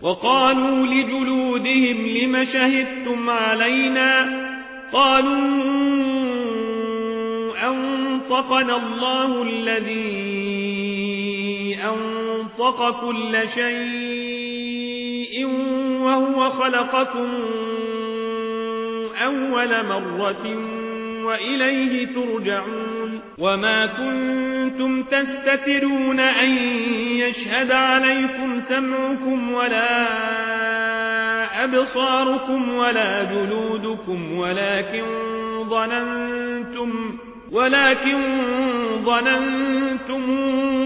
وقالوا لجلودهم لم شهدتم علينا قالوا أنطقنا الله الذي أنطق كل شيء وهو خلقكم أول مرة وإليه ترجعون وما كنتم تستترون أن يشهد عليكم سمعكم ولا أبصاركم ولا جلودكم ولكن ظننتم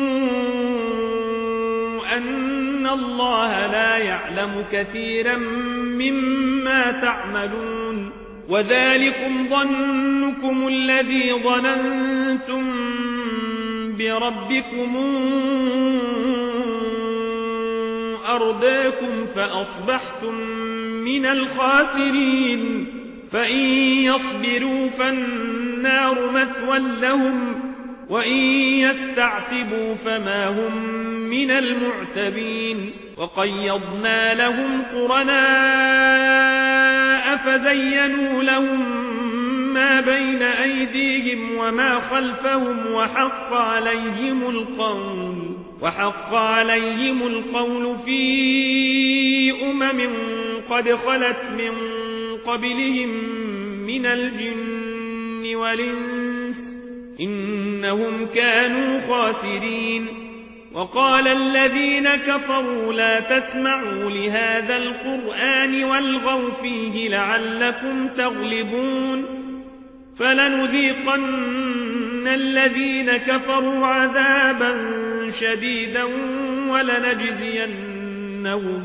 أن الله لا يعلم كثيرا مما تعملون وذلكم ظنكم الذي ظننتم بربكم أرداكم فأصبحتم من الخاسرين فإن يصبروا فالنار مثوى لهم وإن يستعتبوا فما هم من المعتبين وقيضنا لهم قرناء فزينوا لهم ما بين أيديهم وما خلفهم وحق عليهم القول في قد خلت من قبلهم من الجن والإنس إنهم كانوا خاسرين وقال الذين كفروا لا تسمعوا لهذا القرآن والغوا فيه لعلكم تغلبون فلنذيقن الذين كفروا عذابا شديدا ولنجزينهم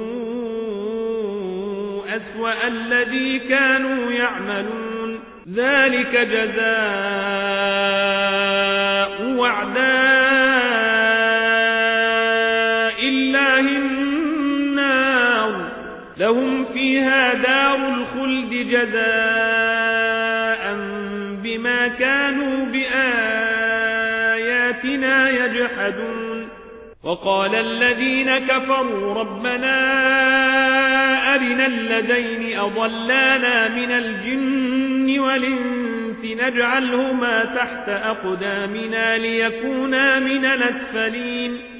أسوأ الذي كانوا يعملون ذلك جزاء أعداء الله النار لهم فيها دار الخلد جزاء بما كانوا بآياتنا يجحدون وقال الذين كفروا ربنا أرنا الذين أضلانا من الجن والإنس نجعلهما تحت أقدامنا ليكونا من الأسفلين